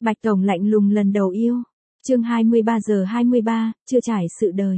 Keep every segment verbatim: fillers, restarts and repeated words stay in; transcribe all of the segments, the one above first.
Bạch Tổng lạnh lùng lần đầu yêu. Chương hai mươi ba giờ hai mươi ba, chưa trải sự đời.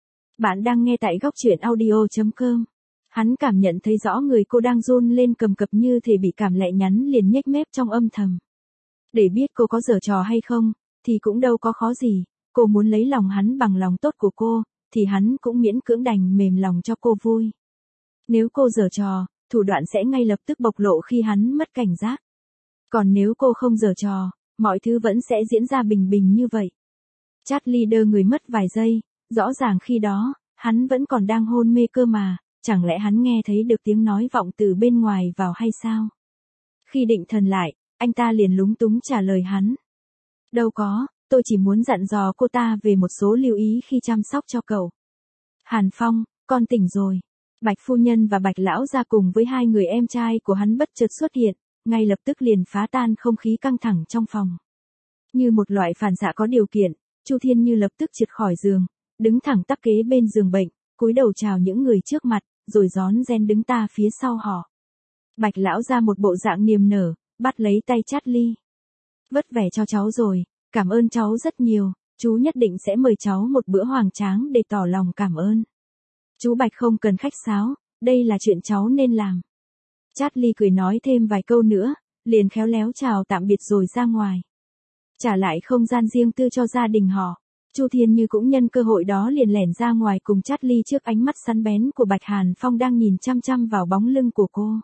Bạn đang nghe tại góc truyện audio chấm com. Hắn cảm nhận thấy rõ người cô đang run lên cầm cập như thể bị cảm lạnh, nhắn liền nhếch mép trong âm thầm. Để biết cô có giở trò hay không, thì cũng đâu có khó gì, cô muốn lấy lòng hắn bằng lòng tốt của cô, thì hắn cũng miễn cưỡng đành mềm lòng cho cô vui. Nếu cô giở trò, thủ đoạn sẽ ngay lập tức bộc lộ khi hắn mất cảnh giác. Còn nếu cô không giở trò, mọi thứ vẫn sẽ diễn ra bình bình như vậy. Charlie đơ người mất vài giây, rõ ràng khi đó, hắn vẫn còn đang hôn mê cơ mà, chẳng lẽ hắn nghe thấy được tiếng nói vọng từ bên ngoài vào hay sao? Khi định thần lại, anh ta liền lúng túng trả lời hắn. Đâu có, tôi chỉ muốn dặn dò cô ta về một số lưu ý khi chăm sóc cho cậu. Hàn Phong, con tỉnh rồi. Bạch phu nhân và Bạch lão gia cùng với hai người em trai của hắn bất chợt xuất hiện, ngay lập tức liền phá tan không khí căng thẳng trong phòng. Như một loại phản xạ có điều kiện, Chu Thiên Như lập tức trượt khỏi giường, đứng thẳng tắp kế bên giường bệnh, cúi đầu chào những người trước mặt, rồi rón rén đứng ta phía sau họ. Bạch lão ra một bộ dạng niềm nở, bắt lấy tay Charlie. Vất vả cho cháu rồi, cảm ơn cháu rất nhiều, chú nhất định sẽ mời cháu một bữa hoành tráng để tỏ lòng cảm ơn. Chú Bạch không cần khách sáo, đây là chuyện cháu nên làm. Charlie cười nói thêm vài câu nữa, liền khéo léo chào tạm biệt rồi ra ngoài. Trả lại không gian riêng tư cho gia đình họ, Chu Thiên Như cũng nhân cơ hội đó liền lẻn ra ngoài cùng Charlie trước ánh mắt săn bén của Bạch Hàn Phong đang nhìn chăm chăm vào bóng lưng của cô.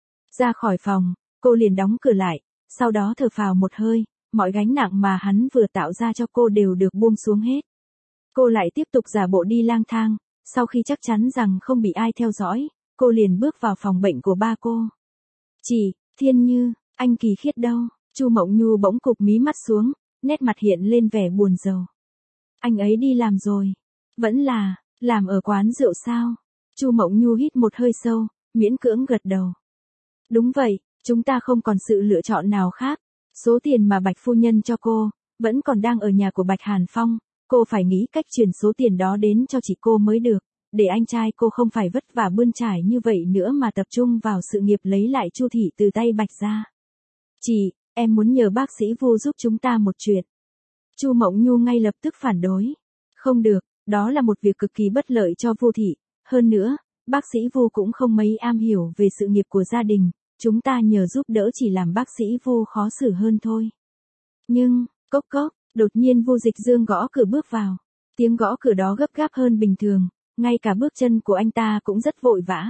Ra khỏi phòng, cô liền đóng cửa lại, sau đó thở phào một hơi, mọi gánh nặng mà hắn vừa tạo ra cho cô đều được buông xuống hết. Cô lại tiếp tục giả bộ đi lang thang, sau khi chắc chắn rằng không bị ai theo dõi, cô liền bước vào phòng bệnh của ba cô. Chị, Thiên Như, anh Kỳ Khiết đâu? Chu Mộng Nhu bỗng cụp mí mắt xuống, nét mặt hiện lên vẻ buồn rầu. Anh ấy đi làm rồi. Vẫn là, làm ở quán rượu sao? Chu Mộng Nhu hít một hơi sâu, miễn cưỡng gật đầu. Đúng vậy, chúng ta không còn sự lựa chọn nào khác. Số tiền mà Bạch phu nhân cho cô, vẫn còn đang ở nhà của Bạch Hàn Phong, cô phải nghĩ cách chuyển số tiền đó đến cho chị cô mới được, để anh trai cô không phải vất vả bươn trải như vậy nữa mà tập trung vào sự nghiệp lấy lại Chu thị từ tay Bạch gia. Chị, em muốn nhờ bác sĩ Vu giúp chúng ta một chuyện. Chu Mộng Nhu ngay lập tức phản đối. Không được, đó là một việc cực kỳ bất lợi cho Vu thị, hơn nữa, bác sĩ Vu cũng không mấy am hiểu về sự nghiệp của gia đình, chúng ta nhờ giúp đỡ chỉ làm bác sĩ Vu khó xử hơn thôi. Nhưng, cốc cốc, đột nhiên Vu Dịch Dương gõ cửa bước vào. Tiếng gõ cửa đó gấp gáp hơn bình thường, ngay cả bước chân của anh ta cũng rất vội vã.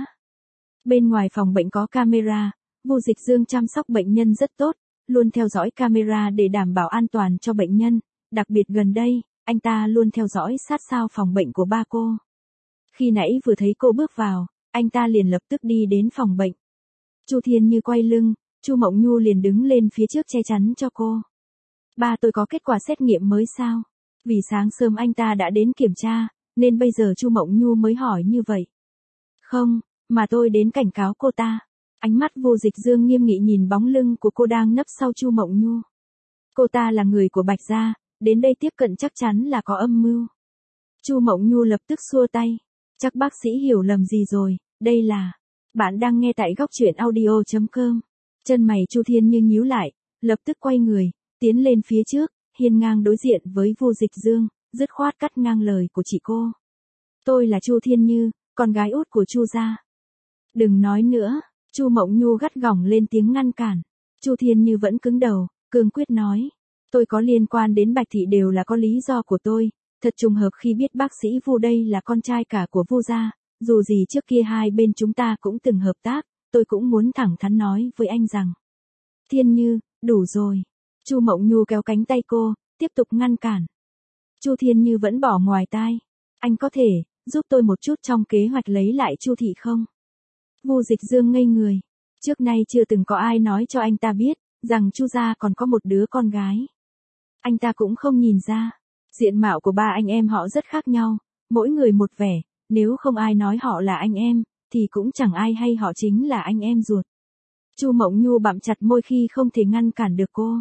Bên ngoài phòng bệnh có camera, Vu Dịch Dương chăm sóc bệnh nhân rất tốt, luôn theo dõi camera để đảm bảo an toàn cho bệnh nhân, đặc biệt gần đây, anh ta luôn theo dõi sát sao phòng bệnh của ba cô. Khi nãy vừa thấy cô bước vào, anh ta liền lập tức đi đến phòng bệnh. Chu Thiên Như quay lưng, Chu Mộng Nhu liền đứng lên phía trước che chắn cho cô. Ba tôi có kết quả xét nghiệm mới sao? Vì sáng sớm anh ta đã đến kiểm tra, nên bây giờ Chu Mộng Nhu mới hỏi như vậy. Không, mà tôi đến cảnh cáo cô ta. Ánh mắt Vu Dịch Dương nghiêm nghị nhìn bóng lưng của cô đang nấp sau Chu Mộng Nhu. Cô ta là người của Bạch gia, đến đây tiếp cận chắc chắn là có âm mưu. Chu Mộng Nhu lập tức xua tay. Chắc bác sĩ hiểu lầm gì rồi, đây là... Bạn đang nghe tại góc truyện audio chấm com. Chân mày Chu Thiên Như nhíu lại, lập tức quay người, tiến lên phía trước, hiên ngang đối diện với Vu Dịch Dương, dứt khoát cắt ngang lời của chị cô. Tôi là Chu Thiên Như, con gái út của Chu gia. Đừng nói nữa, Chu Mộng Nhu gắt gỏng lên tiếng ngăn cản. Chu Thiên Như vẫn cứng đầu, cương quyết nói. Tôi có liên quan đến Bạch thị đều là có lý do của tôi, thật trùng hợp khi biết bác sĩ Vu đây là con trai cả của Vu gia. Dù gì trước kia hai bên chúng ta cũng từng hợp tác, tôi cũng muốn thẳng thắn nói với anh rằng. Thiên Như, đủ rồi. Chu Mộng Nhu kéo cánh tay cô, tiếp tục ngăn cản. Chu Thiên Như vẫn bỏ ngoài tai. Anh có thể, giúp tôi một chút trong kế hoạch lấy lại Chu thị không? Vu Dịch Dương ngây người. Trước nay chưa từng có ai nói cho anh ta biết, rằng Chu gia còn có một đứa con gái. Anh ta cũng không nhìn ra. Diện mạo của ba anh em họ rất khác nhau, mỗi người một vẻ. Nếu không ai nói họ là anh em, thì cũng chẳng ai hay họ chính là anh em ruột. Chu Mộng Nhu bặm chặt môi khi không thể ngăn cản được cô.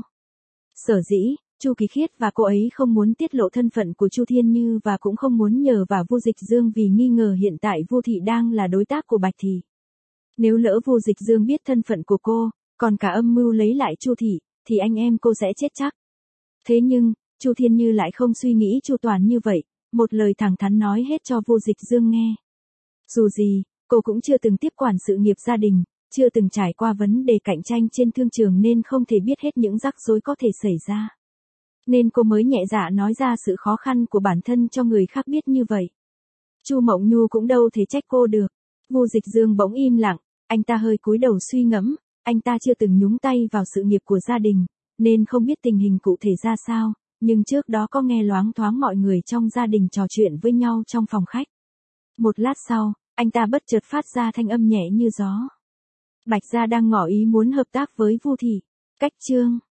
Sở dĩ, Chu Kỳ Khiết và cô ấy không muốn tiết lộ thân phận của Chu Thiên Như và cũng không muốn nhờ vào Vu Dịch Dương vì nghi ngờ hiện tại Vu thị đang là đối tác của Bạch thị. Nếu lỡ Vu Dịch Dương biết thân phận của cô, còn cả âm mưu lấy lại Chu thị, thì anh em cô sẽ chết chắc. Thế nhưng, Chu Thiên Như lại không suy nghĩ chu toàn như vậy, một lời thẳng thắn nói hết cho Vu Dịch Dương nghe. Dù gì, cô cũng chưa từng tiếp quản sự nghiệp gia đình, chưa từng trải qua vấn đề cạnh tranh trên thương trường nên không thể biết hết những rắc rối có thể xảy ra. Nên cô mới nhẹ dạ nói ra sự khó khăn của bản thân cho người khác biết như vậy. Chu Mộng Nhu cũng đâu thể trách cô được. Vu Dịch Dương bỗng im lặng, anh ta hơi cúi đầu suy ngẫm, anh ta chưa từng nhúng tay vào sự nghiệp của gia đình, nên không biết tình hình cụ thể ra sao, nhưng trước đó có nghe loáng thoáng mọi người trong gia đình trò chuyện với nhau trong phòng khách. Một lát sau, anh ta bất chợt phát ra thanh âm nhẹ như gió. Bạch gia đang ngỏ ý muốn hợp tác với Vu thị. Cách chương